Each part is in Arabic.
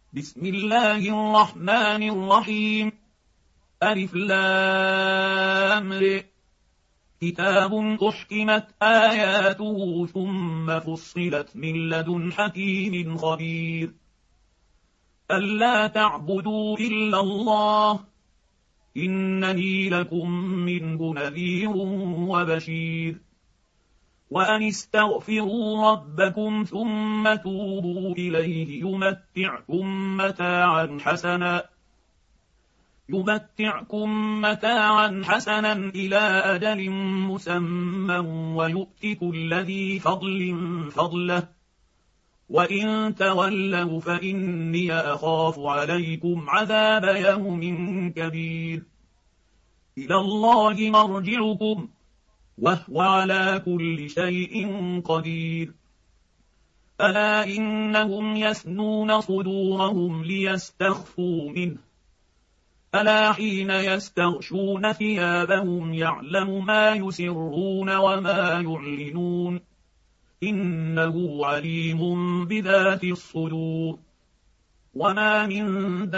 بسم الله الرحمن الرحيم. ألف لام ر. كتاب أحكمت آياته ثم فصلت من لدن حكيم خبير. ألا تعبدوا إلا الله إنني لكم منه نذير وبشير. وأن استغفروا ربكم ثم توبوا إليه يمتعكم متاعا حسنا إلى أجل مسمى ويؤت كل ذي فضل فضله وإن تولوا فإني أخاف عليكم عذاب يوم كبير. إلى الله مرجعكم وهو على كل شيء قدير. ألا إنهم يثنون صدورهم ليستخفوا منه ألا حين يستغشون ثيابهم يعلم ما يسرون وما يعلنون إنه عليم بذات الصدور. وما من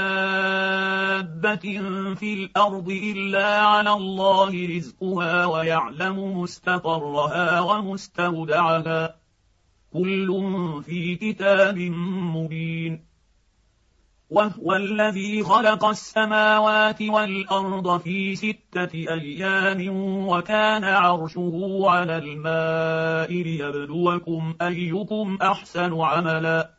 دابة في الأرض إلا على الله رزقها ويعلم مستقرها ومستودعها كل في كتاب مبين. وهو الذي خلق السماوات والأرض في 6 أيام وكان عرشه على الماء ليبلوكم أيكم أحسن عملا.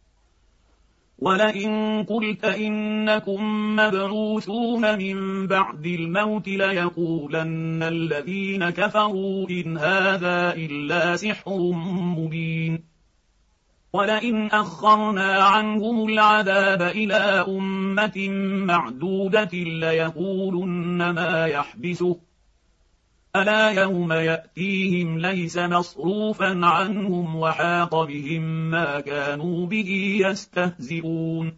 ولئن قلت إنكم مبعوثون من بعد الموت ليقولن الذين كفروا إن هذا إلا سحر مبين. ولئن أخرنا عنهم العذاب إلى أمة معدودة ليقولن ما يحبسه ألا يوم يأتيهم ليس مصروفا عنهم وحاق بهم ما كانوا به يستهزئون.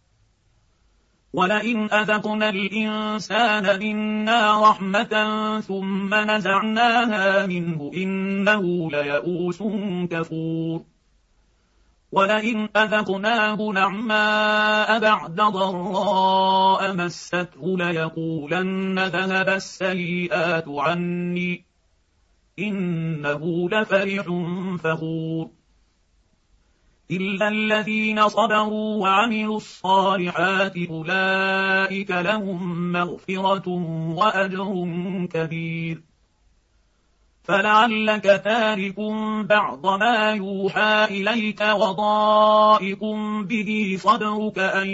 ولئن أذقنا الإنسان منا رحمة ثم نزعناها منه إنه ليئوس كفور. ولئن أذقناه نعماء بعد ضراء مسته ليقولن ذهب السيئات عني إنه لفرح فخور. إلا الذين صبروا وعملوا الصالحات أولئك لهم مغفرة وأجر كبير. فلعلك تارك بعض ما يوحى إليك وضائق به صدرك أن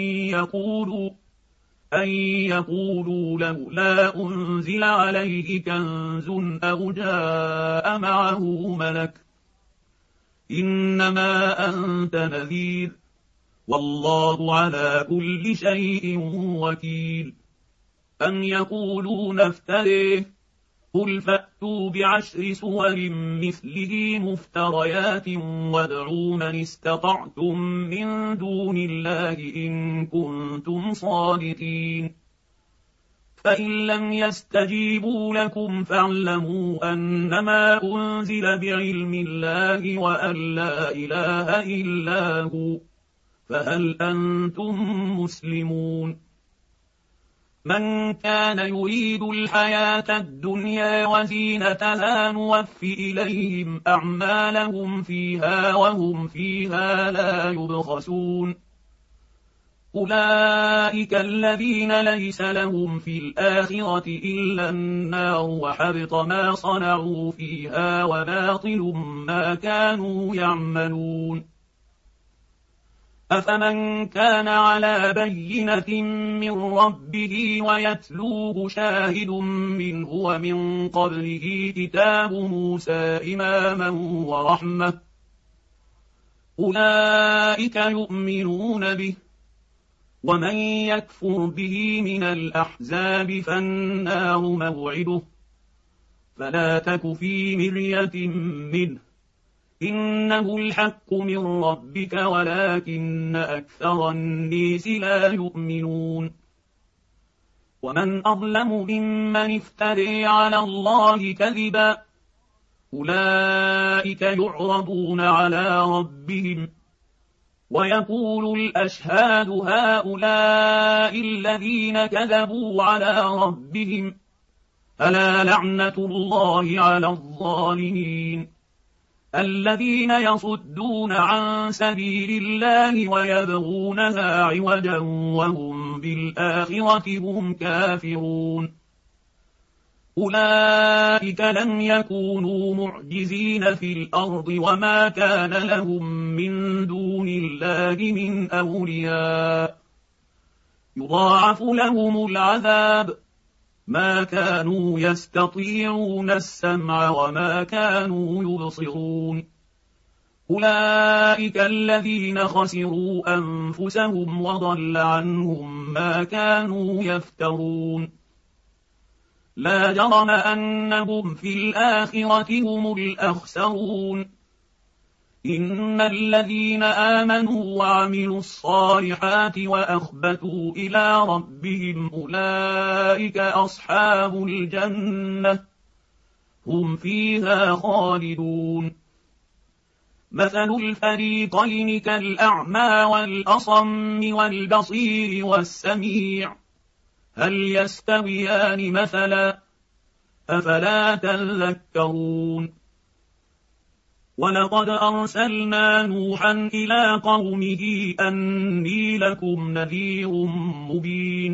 يقولوا لولا أنزل عليه كنز أو جاء معه ملك إنما أنت نذير والله على كل شيء وكيل. أم يقولون افتريه قل فأتوا ب10 سور مثله مفتريات وادعوا من استطعتم من دون الله إن كنتم صادقين. فإن لم يستجيبوا لكم فاعلموا أنما أنزل بعلم الله وأن لا إله إلا هو فهل أنتم مسلمون. من كان يريد الحياة الدنيا وزينتها نوف إليهم أعمالهم فيها وهم فيها لا يبخسون. أولئك الذين ليس لهم في الآخرة إلا النار وحبط ما صنعوا فيها وباطل ما كانوا يعملون. أفمن كان على بينة من ربه ويتلوه شاهد منه ومن قبله كتاب موسى إماما ورحمة أولئك يؤمنون به. ومن يكفر به من الأحزاب فالنار موعده فلا تك في مرية منه إنه الحق من ربك ولكن أكثر الناس لا يؤمنون. ومن أظلم ممن افتري على الله كذبا أولئك يعرضون على ربهم ويقول الأشهاد هؤلاء الذين كذبوا على ربهم ألا لعنة الله على الظالمين الذين يصدون عن سبيل الله ويبغونها عوجا وهم بالآخرة هم كافرون أولئك لم يكونوا معجزين في الأرض وما كان لهم من دون الله من أولياء يضاعف لهم العذاب ما كانوا يستطيعون السمع وما كانوا يبصرون أولئك الذين خسروا أنفسهم وضل عنهم ما كانوا يفترون لا جرم أنهم في الآخرة هم الأخسرون إن الذين آمنوا وعملوا الصالحات وأخبتوا إلى ربهم أولئك أصحاب الجنة هم فيها خالدون مثل الفريقين كالأعمى والأصم والبصير والسميع هل يستويان مثلا أفلا تذكرون ولقد أرسلنا نوحا إلى قومه أني لكم نذير مبين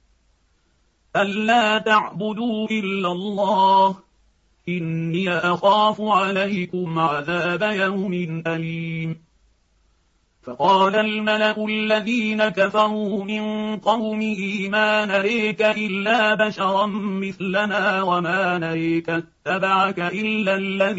ألا تعبدوا إلا الله إني أخاف عليكم عذاب يوم أليم فقال الملأ الذين كفروا من قومه ما نريك إلا بشرا مثلنا وما نريك اتبعك إلا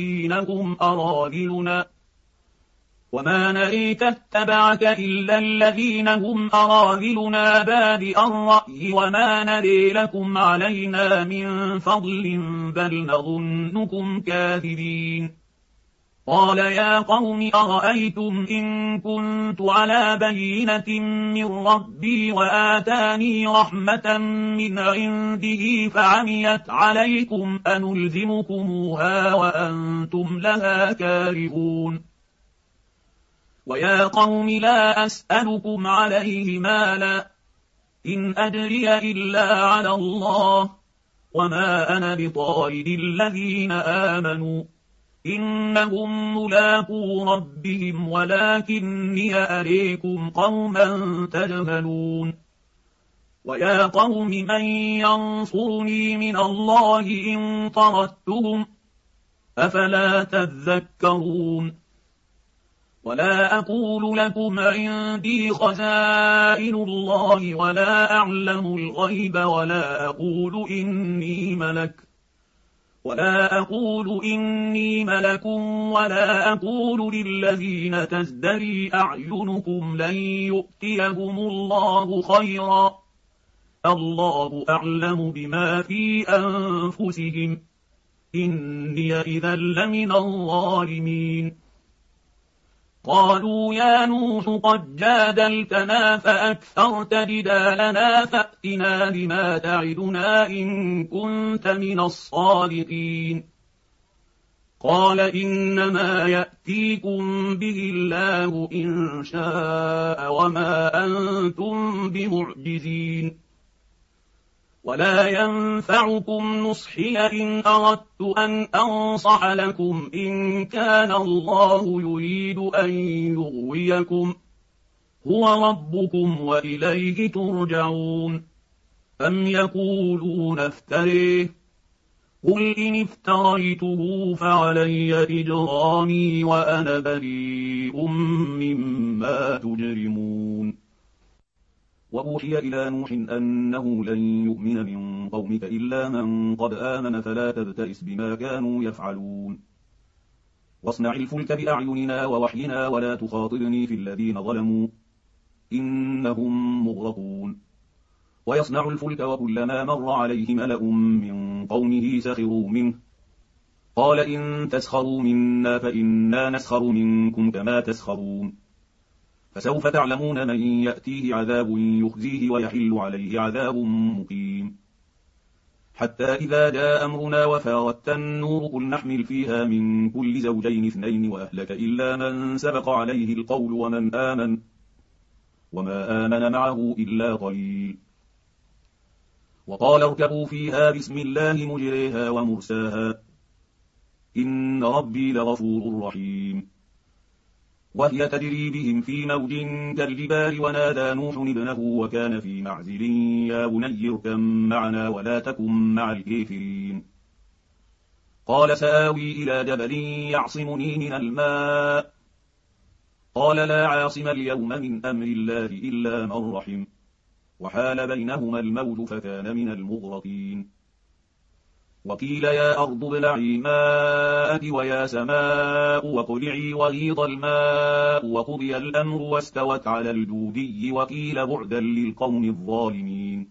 الذين هم أراذلنا بادئ الرأي وما نري لكم علينا من فضل بل نظنكم كاذبين قال يا قوم أرأيتم إن كنت على بينة من ربي وآتاني رحمة من عنده فعميت عليكم أنلزمكموها وأنتم لها كارهون ويا قوم لا أسألكم عليه مالا إن أجري إلا على الله وما أنا بطارد الذين آمنوا إنهم ملاقو ربهم ولكني أريكم قوما تجهلون ويا قوم من ينصرني من الله إن طردتهم أفلا تذكرون ولا أقول لكم عندي خزائن الله ولا أعلم الغيب ولا أقول إني ملك ولا أقول للذين تزدري أعينكم لن يؤتيهم الله خيرا الله أعلم بما في أنفسهم إني إذا لمن الظالمين قالوا يا نوح قد جادلتنا فأكثرت جدالنا فأتنا بما تعدنا إن كنت من الصادقين قال إنما يأتيكم به الله إن شاء وما أنتم بمعجزين ولا ينفعكم نصحي إن أردت أن أنصح لكم إن كان الله يريد أن يغويكم هو ربكم وإليه ترجعون أم يقولون افتريه قل إن افتريته فعلي إجرامي وأنا بريء مما تجرمون وأوحي إلى نوح أنه لن يؤمن من قومك إلا من قد آمن فلا تبتئس بما كانوا يفعلون واصنع الفلك بأعيننا ووحينا ولا تخاطبني في الذين ظلموا إنهم مغرقون ويصنع الفلك وكلما مر عليه ملأ من قومه سخروا منه قال إن تسخروا منا فإنا نسخر منكم كما تسخرون فسوف تعلمون من يأتيه عذاب يخزيه ويحل عليه عذاب مقيم حتى إذا جاء أمرنا وفارت النور قل نحمل فيها من كل زوجين اثنين وأهلك إلا من سبق عليه القول وما آمن معه إلا قليل. وقال اركبوا فيها بسم الله مجريها ومرساها إن ربي لغفور رحيم. وهي تجري بهم في موج كالجبال ونادى نوح ابنه وكان في معزل يا بني اركب معنا ولا تكن مع الكافرين. قال سآوي إلى جبل يعصمني من الماء قال لا عاصم اليوم من أمر الله إلا من رحم وحال بينهما الموج فكان من المغرقين. وقيل يا أرض ابلعي ماءك ويا سماء واقلعي وغيض الماء وقضي الأمر واستوت على الجودي وقيل بعدا للقوم الظالمين.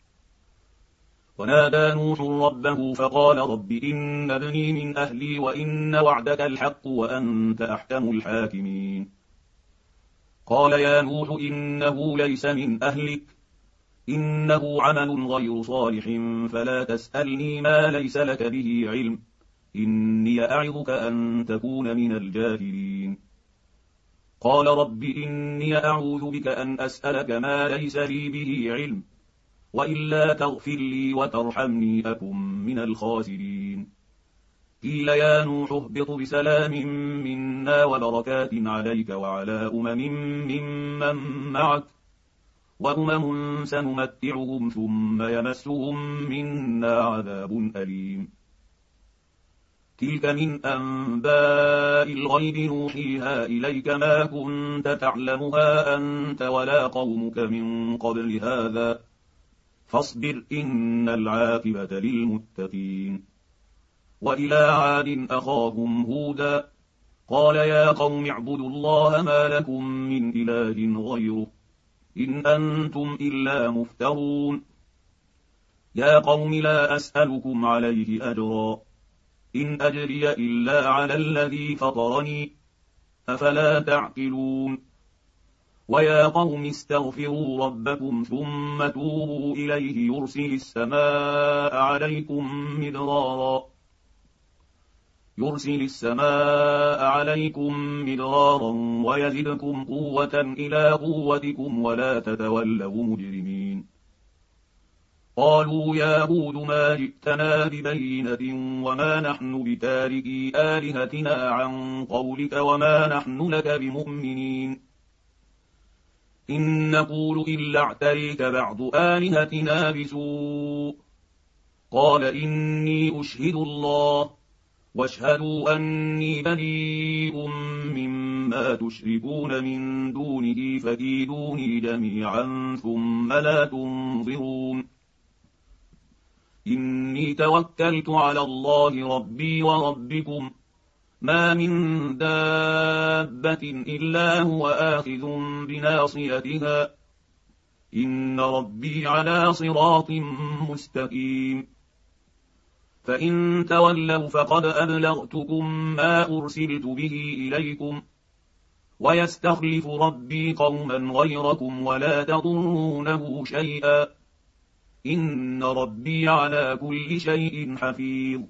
ونادى نوح ربه فقال رب إن ابني من أهلي وإن وعدك الحق وأنت أحكم الحاكمين. قال يا نوح إنه ليس من أهلك إنه عمل غير صالح فلا تسألني ما ليس لك به علم إني أعظك أن تكون من الجاهلين. قال رب إني أعوذ بك أن أسألك ما ليس لي به علم وإلا تغفر لي وترحمني أكن من الخاسرين. قيل يا نوح اهبط بسلام منا وبركات عليك وعلى ممن معك وأمم سنمتعهم ثم يمسهم منا عذاب أليم. تلك من أنباء الغيب نوحيها إليك ما كنت تعلمها أنت ولا قومك من قبل هذا فاصبر إن العاقبة للمتقين. وإلى عاد أخاهم هودا قال يا قوم اعبدوا الله ما لكم من إله غيره إن أنتم إلا مفترون. يا قوم لا أسألكم عليه أجرا إن أجري إلا على الذي فطرني أفلا تعقلون. ويا قوم استغفروا ربكم ثم توبوا إليه يرسل السماء عليكم مدرارا ويزدكم قوة إلى قوتكم ولا تتولوا مجرمين. قالوا يا هود ما جئتنا ببينة وما نحن بتاركي آلهتنا عن قولك وما نحن لك بمؤمنين إن نقول إلا اعتريك بعض آلهتنا بسوء. قال إني أشهد الله واشهدوا أني بريء مما تشركون من دونه فكيدوني جميعا ثم لا تنظرون. إني توكلت على الله ربي وربكم ما من دابة إلا هو آخذ بناصيتها إن ربي على صراط مستقيم. فإن تولوا فقد أبلغتكم ما أرسلت به إليكم ويستخلف ربي قوما غيركم ولا تضرونه شيئا إن ربي على كل شيء حفيظ.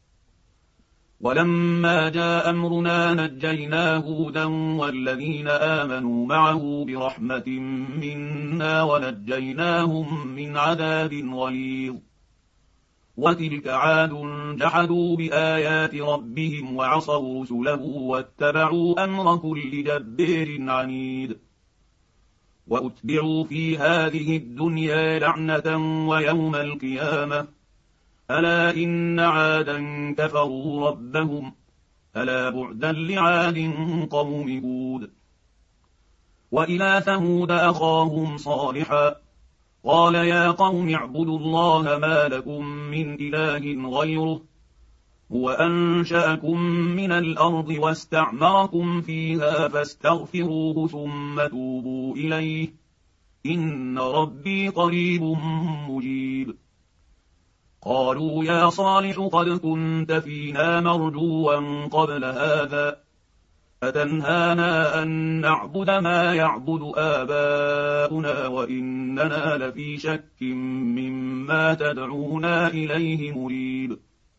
ولما جاء أمرنا نجينا هودا والذين آمنوا معه برحمة منا ونجيناهم من عذاب غليظ. وتلك عاد جحدوا بآيات ربهم وعصوا رسله واتبعوا أمر كل جبار عنيد. وأتبعوا في هذه الدنيا لعنة ويوم القيامة ألا إن عادا كفروا ربهم ألا بعدا لعاد قوم هود. وإلى ثمود أخاهم صالحا قال يا قوم اعبدوا الله ما لكم من إله غيره هو أنشأكم من الأرض واستعمركم فيها فاستغفروه ثم توبوا إليه إن ربي قريب مجيب. قالوا يا صالح قد كنت فينا مرجوا قبل هذا أتنهانا أن نعبد ما يعبد آباؤنا وإننا لفي شك مما تدعونا إليه مريب.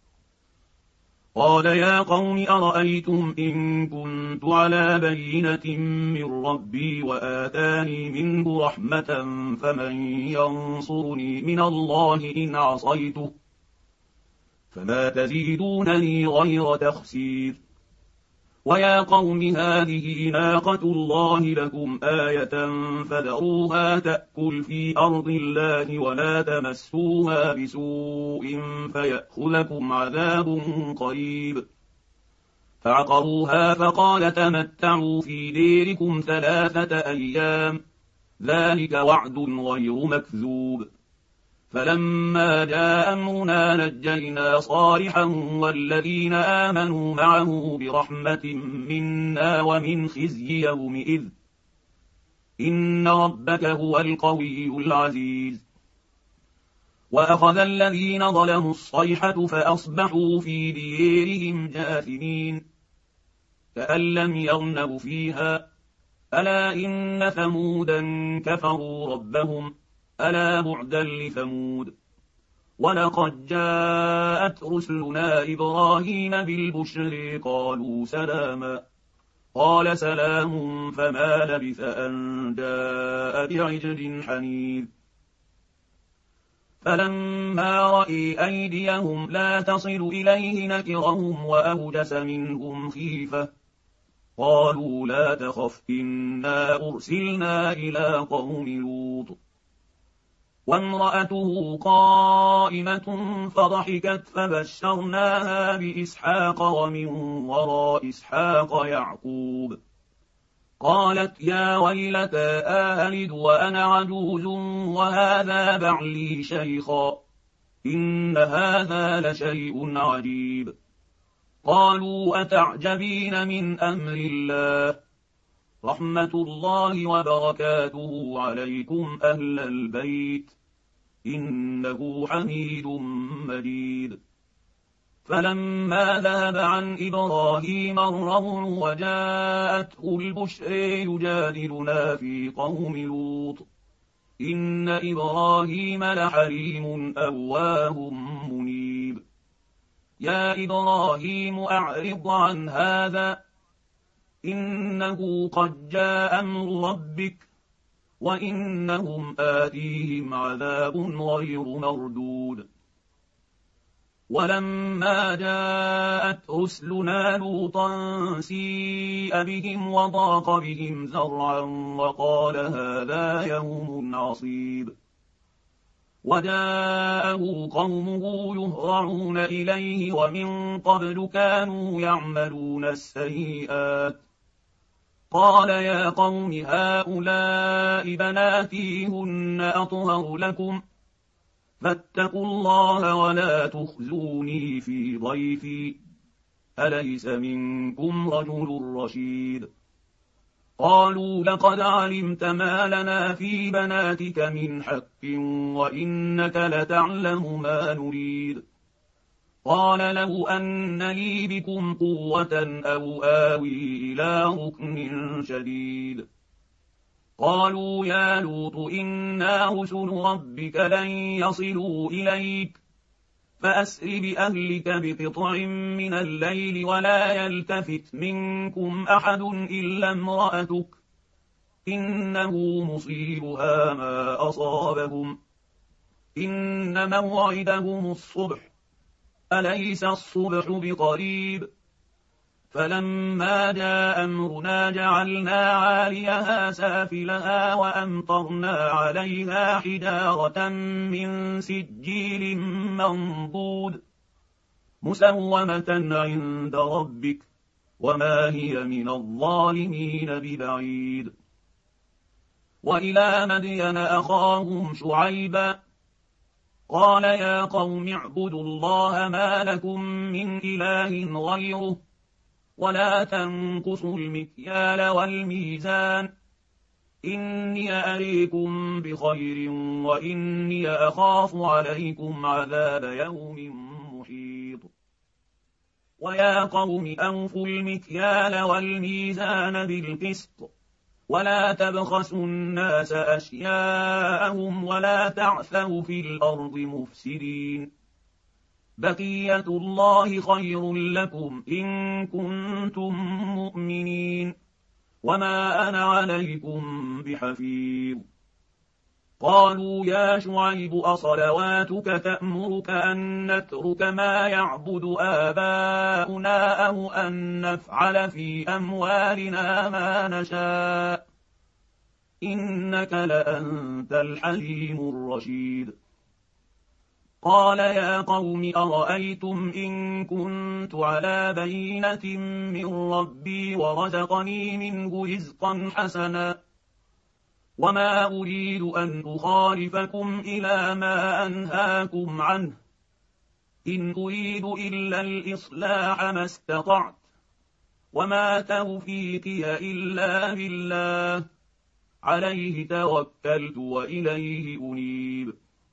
قال يا قوم أرأيتم إن كنت على بينة من ربي وآتاني منه رحمة فمن ينصرني من الله إن عصيته فما تزيدونني غير تخسير. ويا قوم هذه ناقة الله لكم آية فذروها تأكل في أرض الله ولا تمسوها بسوء فيأخذكم عذاب قريب. فعقروها فقال تمتعوا في ديركم 3 أيام ذلك وعد غير مكذوب. فلما جاء أمرنا نجينا صالحا والذين آمنوا معه برحمة منا ومن خزي يومئذ إن ربك هو القوي العزيز. وأخذ الذين ظلموا الصيحة فأصبحوا في ديرهم جاثمين كأن لم يغنوا فيها ألا إن ثمودا كفروا ربهم ألا بعدا لثمود. ولقد جاءت رسلنا إبراهيم بالبشر قالوا سلاما قال سلام فما لبث أن جاء بعجل حنيذ. فلما رأي أيديهم لا تصل إليه نكرهم وأوجس منهم خيفة قالوا لا تخف إنا أرسلنا إلى قوم لوط. وامرأته قائمة فضحكت فبشرناها بإسحاق ومن وراء إسحاق يعقوب. قالت يا ويلتى آلد وأنا عجوز وهذا بعلي شيخا إن هذا لشيء عجيب. قالوا أتعجبين من أمر الله رحمة الله وبركاته عليكم أهل البيت إنه حميد مجيد. فلما ذهب عن إبراهيم الرهن وجاءته البشر يجادلنا في قوم لوط إن إبراهيم لحليم أواه منيب. يا إبراهيم أعرض عن هذا إنه قد جاء أمر ربك وإنهم آتيهم عذاب غير مردود. ولما جاءت رسلنا لوطا سيء بهم وضاق بهم ذرعا وقال هذا يوم عصيب. وجاءه قومه يهرعون إليه ومن قبل كانوا يعملون السيئات قال يا قوم هؤلاء بناتي هن أطهر لكم فاتقوا الله ولا تخزوني في ضيفي أليس منكم رجل رشيد. قالوا لقد علمت ما لنا في بناتك من حق وإنك لتعلم ما نريد. قال لو أن لي بكم قوة أو آوي إلى ركن شديد. قالوا يا لوط إنا رسل ربك لن يصلوا إليك فأسر بأهلك بقطع من الليل ولا يلتفت منكم أحد إلا امرأتك إنه مصيبها ما أصابهم إن موعدهم الصبح أليس الصبح بقريب. فلما جاء أمرنا جعلنا عاليها سافلها وأمطرنا عليها حجارة من سجيل منضود مسومة عند ربك وما هي من الظالمين ببعيد. وإلى مدين أخاهم شعيبا قال يا قوم اعبدوا الله ما لكم من إله غيره ولا تنقصوا المكيال والميزان إني أريكم بخير وإني أخاف عليكم عذاب يوم محيط. ويا قوم أوفوا المكيال والميزان بالقسط ولا تبخسوا الناس أشياءهم ولا تعثوا في الأرض مفسدين بقية الله خير لكم إن كنتم مؤمنين وما أنا عليكم بحفيظ قالوا يا شعيب أصلواتك تأمرك أن نترك ما يعبد آباؤنا أو أن نفعل في أموالنا ما نشاء إنك لأنت الحليم الرشيد قال يا قوم أرأيتم إن كنت على بينة من ربي ورزقني منه رزقا حسنا وما أريد أن أخالفكم إلى ما أنهاكم عنه إن أريد إلا الإصلاح ما استطعت وما توفيقي إلا بالله عليه توكلت وإليه أنيب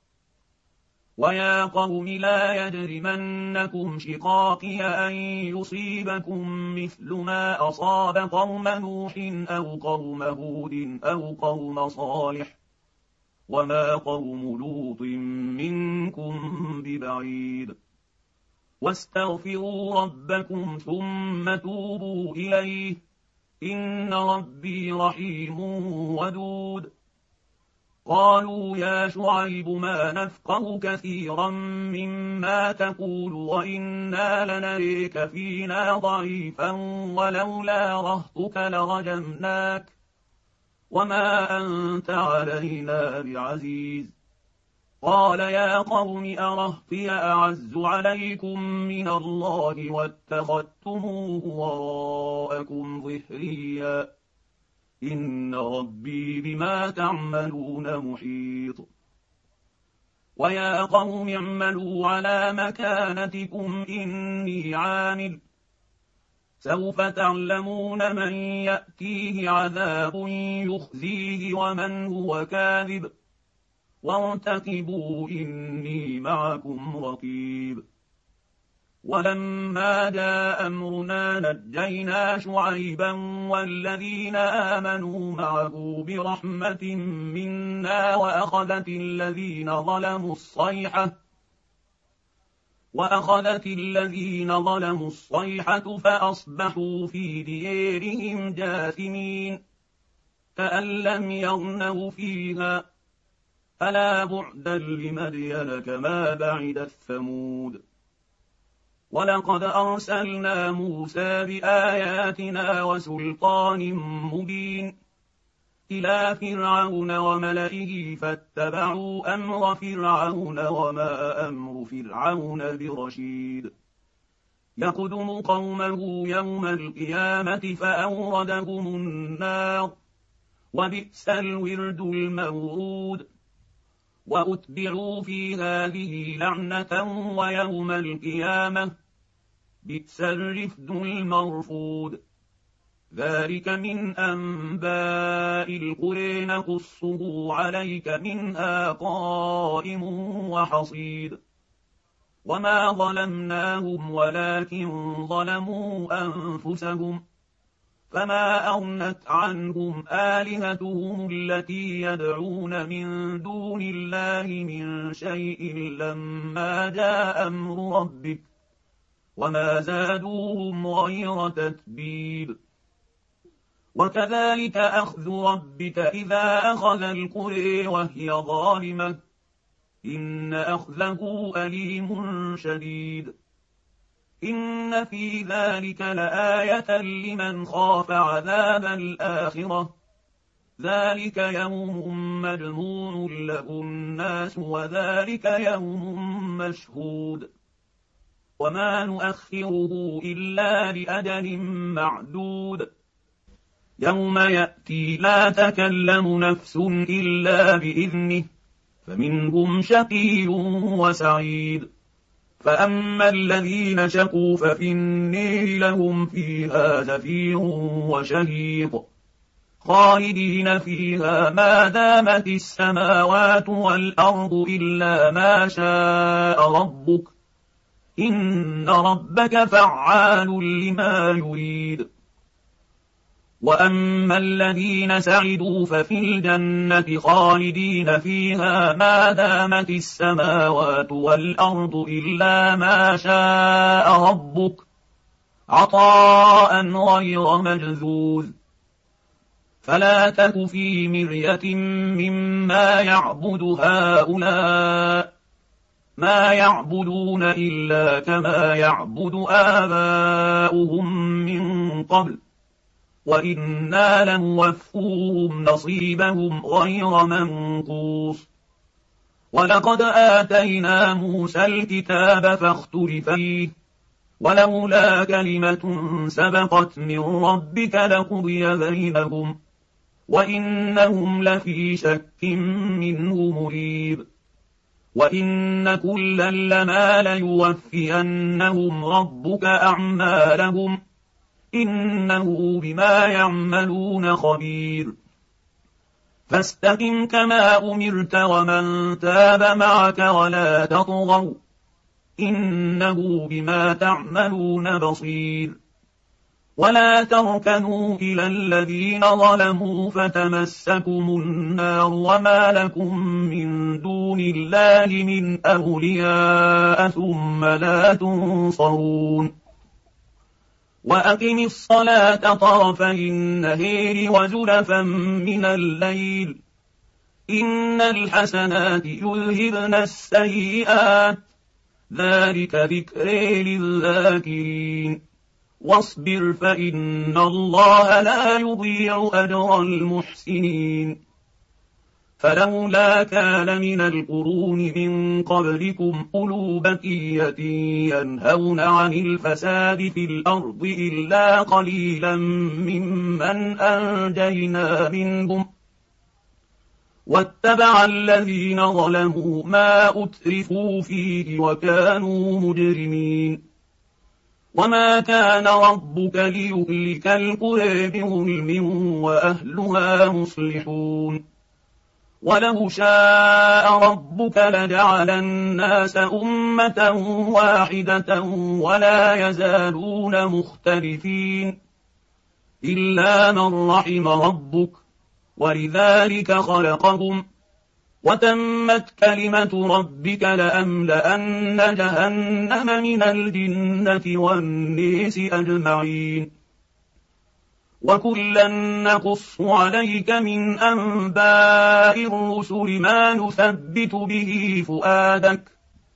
ويا قوم لا يجرمنكم شقاقي أن يصيبكم مثل ما أصاب قوم نوح أو قوم هود أو قوم صالح وما قوم لوط منكم ببعيد واستغفروا ربكم ثم توبوا إليه إن ربي رحيم ودود قالوا يا شعيب ما نفقه كثيرا مما تقول وإنا لنريك فينا ضعيفا ولولا رهطك لرجمناك وما أنت علينا بعزيز قال يا قوم أرهطي أعز عليكم من الله واتخذتموه وراءكم ظهريا إن ربي بما تعملون محيط ويا قوم اعملوا على مكانتكم إني عامل سوف تعلمون من يأتيه عذاب يخزيه ومن هو كاذب وارتقبوا إني معكم رقيب ولما جاء أمرنا نجينا شعيبا والذين آمنوا معه برحمة منا وأخذت الذين ظلموا الصيحة فأصبحوا في ديارهم جاثمين كأن لم يغنوا فيها ألا بعدا لمدين كما بعدت ثمود ولقد أرسلنا موسى بآياتنا وسلطان مبين إلى فرعون وملئه فاتبعوا أمر فرعون وما أمر فرعون برشيد يقدم قومه يوم القيامة فأوردهم النار وبئس الورد المورود وأتبعوا في هذه لعنة ويوم القيامة بئس الرفد المرفود ذلك من أنباء القرى نقصه عليك منها قائم وحصيد وما ظلمناهم ولكن ظلموا أنفسهم فما أغنت عنهم آلهتهم التي يدعون من دون الله من شيء لما جاء أمر ربك وما زادوهم غير تتبيب وكذلك أخذ ربك إذا أخذ القرى وهي ظالمة إن أخذه أليم شديد إن في ذلك لآية لمن خاف عذاب الآخرة ذلك يوم مجموع له الناس وذلك يوم مشهود وما نؤخره إلا لأجل معدود يوم يأتي لا تكلم نفس إلا بإذنه فمنهم شقي وسعيد فأما الذين شقوا ففي النير لهم فيها زفير وشهيق خالدين فيها ما دامت السماوات والأرض إلا ما شاء ربك إن ربك فعال لما يريد. وأما الذين سعدوا ففي الجنة خالدين فيها ما دامت السماوات والأرض إلا ما شاء ربك عطاء غير مجذوذ. فلا تك في مرية مما يعبد هؤلاء، ما يعبدون إلا كما يعبد آباؤهم من قبل، وإنا لنوفوهم نصيبهم غير منقوص. ولقد آتينا موسى الكتاب فاختلف فيه، ولولا كلمة سبقت من ربك لقضي بينهم، وإنهم لفي شك منه مريب. وإن كلا لما ليوفينهم ربك أعمالهم، إنه بما يعملون خبير. فاستقم كما أمرت ومن تاب معك ولا تطغوا، إنه بما تعملون بصير. ولا تركنوا إلى الذين ظلموا فتمسكم النار وما لكم من دون الله من أولياء ثم لا تنصرون. وأقم الصلاة طرفي النهار وزلفا من الليل، إن الحسنات يذهبن السيئات، ذلك ذكر للذاكرين. واصبر فإن الله لا يضيع أجر المحسنين. فلولا كان من القرون من قبلكم أولو بقية ينهون عن الفساد في الأرض إلا قليلا ممن أنجينا منهم، واتبع الذين ظلموا ما أترفوا فيه وكانوا مجرمين. وما كان ربك ليهلك القرى بظلم وأهلها مصلحون. ولو شاء ربك لجعل الناس أمة واحدة ولا يزالون مختلفين إلا من رحم ربك، ولذلك خلقهم. وتمت كلمة ربك لأملأن جهنم من الجنة والناس أجمعين. وكلا نقص عليك من أنباء الرسل ما نثبت به فؤادك،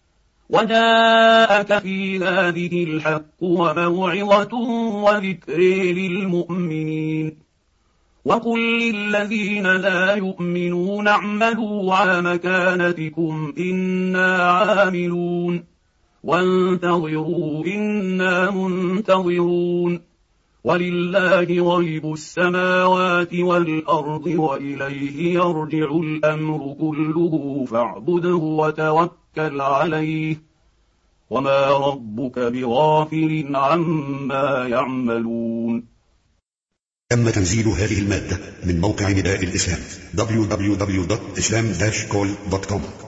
وجاءك في هذه الحق وموعظة وذكر للمؤمنين. وقل للذين لا يؤمنون اعملوا على مكانتكم إنا عاملون، وانتظروا إنا منتظرون. ولله غيب السماوات والأرض وإليه يرجع الأمر كله فاعبده وتوكل عليه، وما ربك بغافل عما يعملون. تم تنزيل هذه المادة من موقع نداء الإسلام www.islam-call.com.